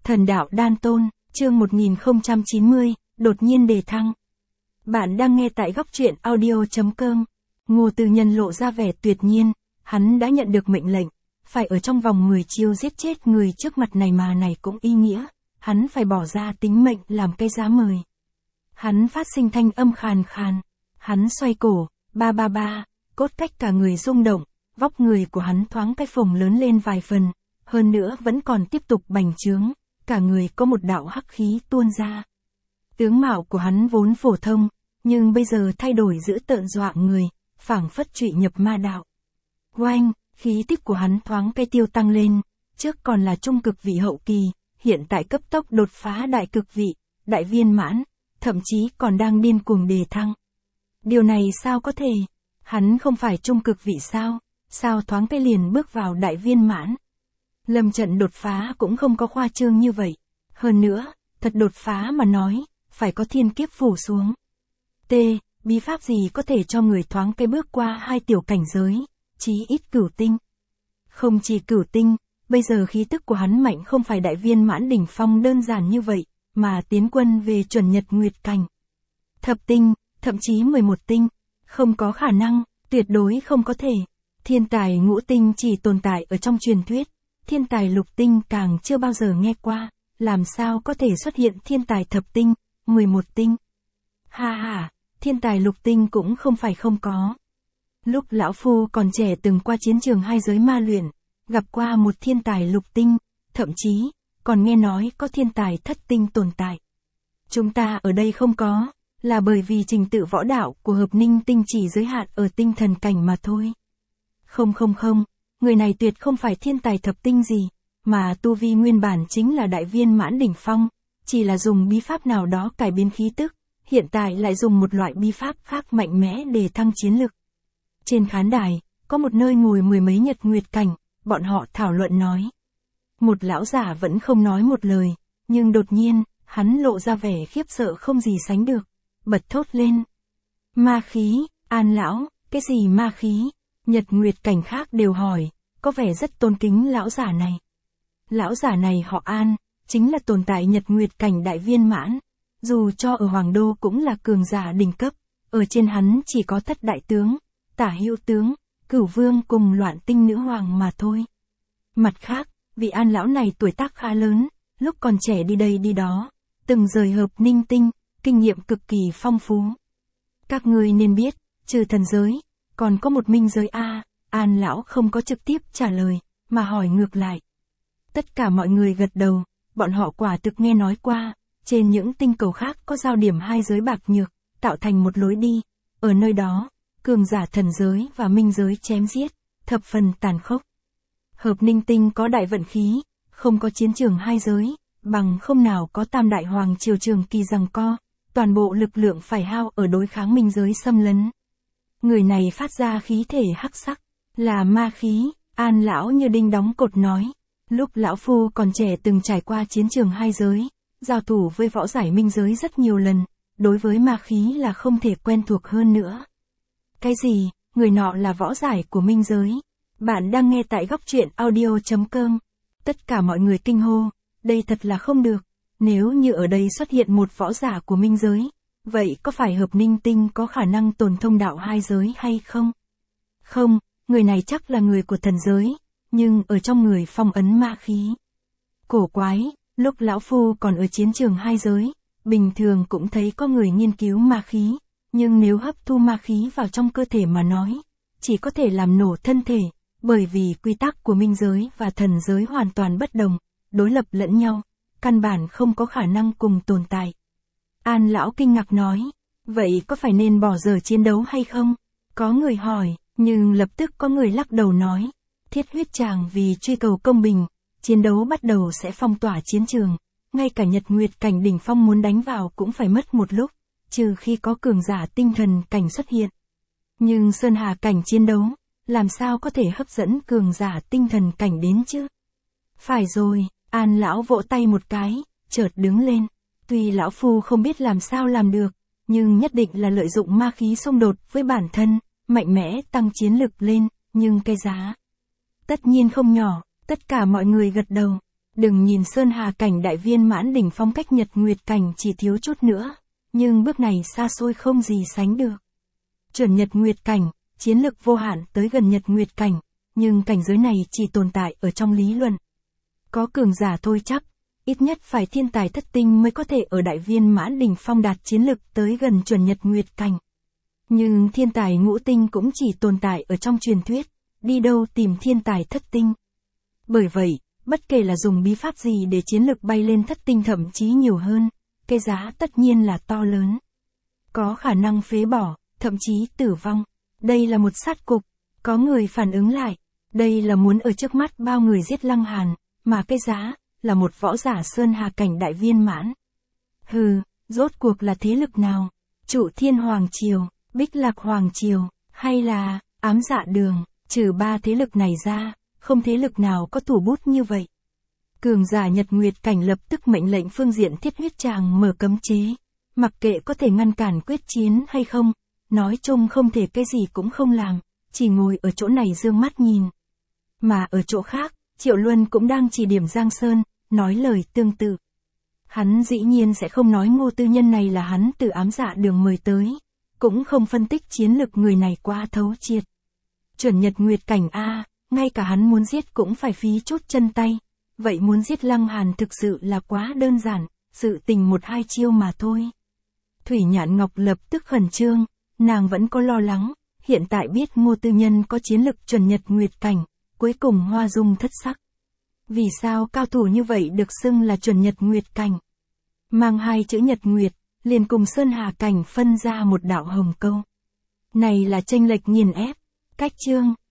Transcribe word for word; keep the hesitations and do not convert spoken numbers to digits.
Thần đạo đan tôn, chương một nghìn không trăm chín mươi, đột nhiên đề thăng. Bạn đang nghe tại góc truyện audio chấm com. Ngô Từ Nhân lộ ra vẻ tuyệt nhiên, hắn đã nhận được mệnh lệnh, phải ở trong vòng mười chiêu giết chết người trước mặt này mà này cũng ý nghĩa, hắn phải bỏ ra tính mệnh làm cái giá mời. Hắn phát sinh thanh âm khàn khàn, hắn xoay cổ, ba ba ba, cốt cách cả người rung động, vóc người của hắn thoáng cái phồng lớn lên vài phần, hơn nữa vẫn còn tiếp tục bành trướng, cả người có một đạo hắc khí tuôn ra. Tướng mạo của hắn vốn phổ thông, nhưng bây giờ thay đổi dữ tợn dọa người, phảng phất trụy nhập ma đạo. Oanh, khí tức của hắn thoáng cái tiêu tăng lên, trước còn là trung cực vị hậu kỳ, hiện tại cấp tốc đột phá đại cực vị, đại viên mãn, thậm chí còn đang điên cuồng đề thăng. Điều này sao có thể? Hắn không phải trung cực vị sao? Sao thoáng cái liền bước vào đại viên mãn? Lâm trận đột phá cũng không có khoa trương như vậy. Hơn nữa, thật đột phá mà nói, phải có thiên kiếp phủ xuống. T. Bí pháp gì có thể cho người thoáng cái bước qua hai tiểu cảnh giới, chí ít cửu tinh. Không chỉ cửu tinh, bây giờ khí tức của hắn mạnh không phải đại viên mãn đỉnh phong đơn giản như vậy, mà tiến quân về chuẩn nhật nguyệt cảnh. Thập tinh, thậm chí mười một tinh, không có khả năng, tuyệt đối không có thể. Thiên tài ngũ tinh chỉ tồn tại ở trong truyền thuyết, thiên tài lục tinh càng chưa bao giờ nghe qua, làm sao có thể xuất hiện thiên tài thập tinh, mười một tinh. Ha ha, thiên tài lục tinh cũng không phải không có. Lúc lão phu còn trẻ từng qua chiến trường hai giới ma luyện, gặp qua một thiên tài lục tinh, thậm chí, còn nghe nói có thiên tài thất tinh tồn tại. Chúng ta ở đây không có, là bởi vì trình tự võ đạo của hợp ninh tinh chỉ giới hạn ở tinh thần cảnh mà thôi. Không không không, người này tuyệt không phải thiên tài thập tinh gì, mà tu vi nguyên bản chính là đại viên mãn đỉnh phong, chỉ là dùng bí pháp nào đó cải biến khí tức, hiện tại lại dùng một loại bí pháp khác mạnh mẽ để thăng chiến lực. Trên khán đài, có một nơi ngồi mười mấy nhật nguyệt cảnh, bọn họ thảo luận nói. Một lão giả vẫn không nói một lời, nhưng đột nhiên, hắn lộ ra vẻ khiếp sợ không gì sánh được, bật thốt lên. Ma khí, An lão, cái gì ma khí? Nhật nguyệt cảnh khác đều hỏi, có vẻ rất tôn kính lão giả này. Lão giả này họ An, chính là tồn tại nhật nguyệt cảnh đại viên mãn, dù cho ở Hoàng Đô cũng là cường giả đỉnh cấp, ở trên hắn chỉ có thất đại tướng, tả hữu tướng, cửu vương cùng loạn tinh nữ hoàng mà thôi. Mặt khác, vị An lão này tuổi tác khá lớn, lúc còn trẻ đi đây đi đó, từng rời hợp ninh tinh, kinh nghiệm cực kỳ phong phú. Các ngươi nên biết, trừ thần giới, còn có một minh giới A. An lão không có trực tiếp trả lời, mà hỏi ngược lại. Tất cả mọi người gật đầu, bọn họ quả thực nghe nói qua, trên những tinh cầu khác có giao điểm hai giới bạc nhược, tạo thành một lối đi, ở nơi đó, cường giả thần giới và minh giới chém giết, thập phần tàn khốc. Hợp ninh tinh có đại vận khí, không có chiến trường hai giới, bằng không nào có tam đại hoàng triều trường kỳ giằng co, toàn bộ lực lượng phải hao ở đối kháng minh giới xâm lấn. Người này phát ra khí thể hắc sắc, là ma khí, An lão như đinh đóng cột nói. Lúc lão phu còn trẻ từng trải qua chiến trường hai giới, giao thủ với võ giải minh giới rất nhiều lần, đối với ma khí là không thể quen thuộc hơn nữa. Cái gì, người nọ là võ giải của minh giới? Bạn đang nghe tại góc truyện audio chấm com. Tất cả mọi người kinh hô, đây thật là không được, nếu như ở đây xuất hiện một võ giả của minh giới, vậy có phải hợp ninh tinh có khả năng tồn thông đạo hai giới hay không? Không, người này chắc là người của thần giới, nhưng ở trong người phong ấn ma khí. Cổ quái, lúc lão phu còn ở chiến trường hai giới, bình thường cũng thấy có người nghiên cứu ma khí, nhưng nếu hấp thu ma khí vào trong cơ thể mà nói, chỉ có thể làm nổ thân thể, bởi vì quy tắc của minh giới và thần giới hoàn toàn bất đồng, đối lập lẫn nhau, căn bản không có khả năng cùng tồn tại. An lão kinh ngạc nói, vậy có phải nên bỏ dở chiến đấu hay không? Có người hỏi, nhưng lập tức có người lắc đầu nói, thiết huyết tràng vì truy cầu công bình, chiến đấu bắt đầu sẽ phong tỏa chiến trường, ngay cả nhật nguyệt cảnh đỉnh phong muốn đánh vào cũng phải mất một lúc, trừ khi có cường giả tinh thần cảnh xuất hiện. Nhưng sơn hà cảnh chiến đấu, làm sao có thể hấp dẫn cường giả tinh thần cảnh đến chứ? Phải rồi, An lão vỗ tay một cái, chợt đứng lên. Tuy lão phu không biết làm sao làm được, nhưng nhất định là lợi dụng ma khí xung đột với bản thân, mạnh mẽ tăng chiến lực lên, nhưng cái giá tất nhiên không nhỏ, tất cả mọi người gật đầu. Đừng nhìn Sơn Hà cảnh đại viên mãn đỉnh phong cách Nhật Nguyệt cảnh chỉ thiếu chút nữa, nhưng bước này xa xôi không gì sánh được. Chuẩn Nhật Nguyệt cảnh, chiến lực vô hạn tới gần Nhật Nguyệt cảnh, nhưng cảnh giới này chỉ tồn tại ở trong lý luận. Có cường giả thôi chắc, ít nhất phải thiên tài thất tinh mới có thể ở đại viên mãn đỉnh phong đạt chiến lực tới gần chuẩn Nhật Nguyệt cảnh. Nhưng thiên tài ngũ tinh cũng chỉ tồn tại ở trong truyền thuyết, đi đâu tìm thiên tài thất tinh. Bởi vậy, bất kể là dùng bí pháp gì để chiến lực bay lên thất tinh thậm chí nhiều hơn, cái giá tất nhiên là to lớn. Có khả năng phế bỏ, thậm chí tử vong. Đây là một sát cục. Có người phản ứng lại. Đây là muốn ở trước mắt bao người giết Lăng Hàn, mà cái giá là một võ giả Sơn Hà cảnh đại viên mãn. Hừ, rốt cuộc là thế lực nào? Trụ Thiên Hoàng Triều, Bích Lạc Hoàng Triều, hay là Ám Dạ Đường? Trừ ba thế lực này ra, không thế lực nào có thủ bút như vậy. Cường giả Nhật Nguyệt cảnh lập tức mệnh lệnh phương diện Thiết Huyết Tràng mở cấm chế. Mặc kệ có thể ngăn cản quyết chiến hay không, nói chung không thể cái gì cũng không làm, chỉ ngồi ở chỗ này dương mắt nhìn. Mà ở chỗ khác, Triệu Luân cũng đang chỉ điểm Giang Sơn, nói lời tương tự. Hắn dĩ nhiên sẽ không nói Ngô Tư Nhân này là hắn từ Ám Dạ Đường mời tới, cũng không phân tích chiến lực người này quá thấu triệt. Chuẩn Nhật Nguyệt cảnh A, ngay cả hắn muốn giết cũng phải phí chút chân tay, vậy muốn giết Lăng Hàn thực sự là quá đơn giản, sự tình một hai chiêu mà thôi. Thủy Nhạn Ngọc lập tức khẩn trương, nàng vẫn có lo lắng, hiện tại biết Ngô Tư Nhân có chiến lực chuẩn Nhật Nguyệt cảnh, cuối cùng hoa dung thất sắc. Vì sao cao thủ như vậy được xưng là chuẩn Nhật Nguyệt cảnh? Mang hai chữ Nhật Nguyệt, liền cùng Sơn Hà cảnh phân ra một đạo hồng câu. Này là chênh lệch nghiền ép. Cách chương